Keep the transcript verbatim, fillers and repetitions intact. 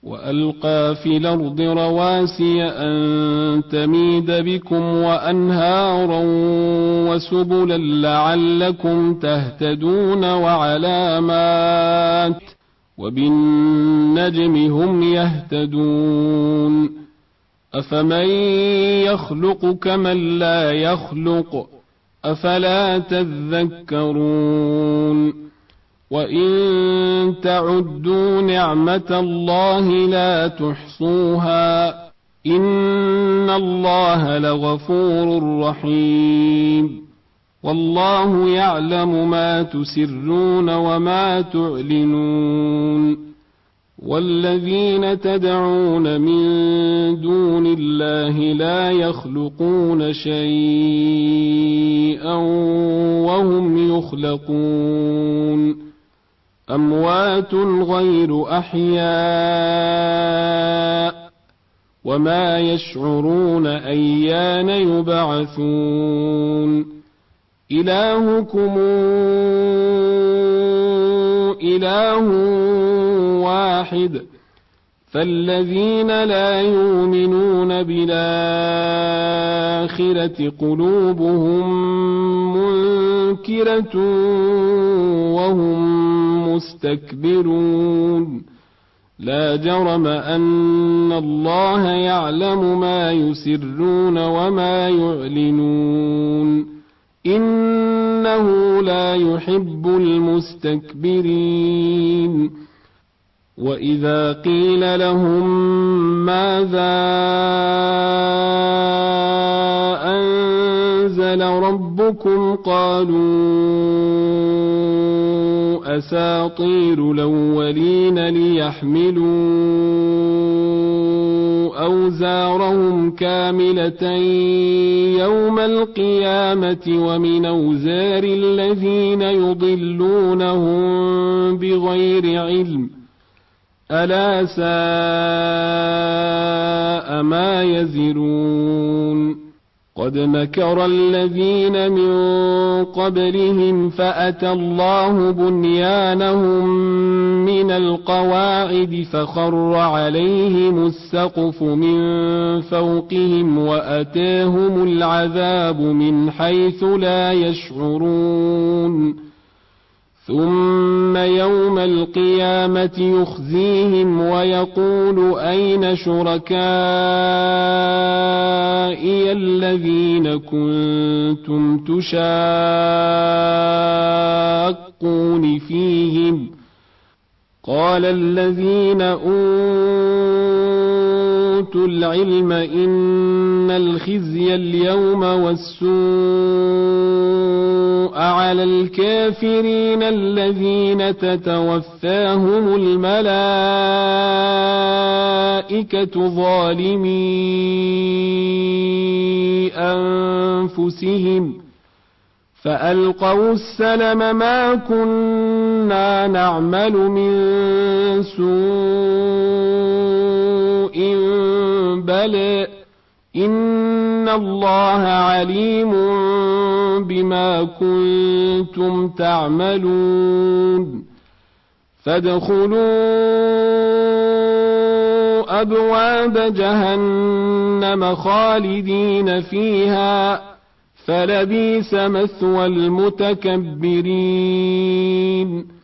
وألقى في الأرض رواسي أن تميد بكم وأنهارا وسبلا لعلكم تهتدون وعلامات وبالنجم هم يهتدون أفمن يخلق كمن لا يخلق أفلا تذكرون وإن تعدوا نعمة الله لا تحصوها إن الله لغفور رحيم والله يعلم ما تسرون وما تعلنون والذين تدعون من دون الله لا يخلقون شيئا وهم يخلقون أموات غير أحياء وما يشعرون أيان يبعثون إلهكم إله واحد فالذين لا يؤمنون بالآخرة قلوبهم منكرة وهم مستكبرون لا جرم أن الله يعلم ما يسرون وما يعلنون إنه لا يحب المستكبرين وإذا قيل لهم ماذا أنزل ربكم قالوا أساطير الأولين ليحملوا أوزارهم كاملة يوم القيامة ومن أوزار الذين يضلونهم بغير علم ألا ساء ما يزرون قد مكر الذين من قبلهم فأتى الله بنيانهم من القواعد فخر عليهم السقف من فوقهم وأتاهم العذاب من حيث لا يشعرون ثم يوم القيامة يخزيهم ويقول أين شركائي الذين كنتم تشاقون فيهم قال الذين أوتوا العلم إن الخزي اليوم والسوء على الكافرين الذين تتوفاهم الملائكة ظالمي أنفسهم فألقوا السلم ما كنا نعمل من سوء بلى إن الله عليم بما كنتم تعملون فادخلوا أبواب جهنم خالدين فيها فلبئس مثوى المتكبرين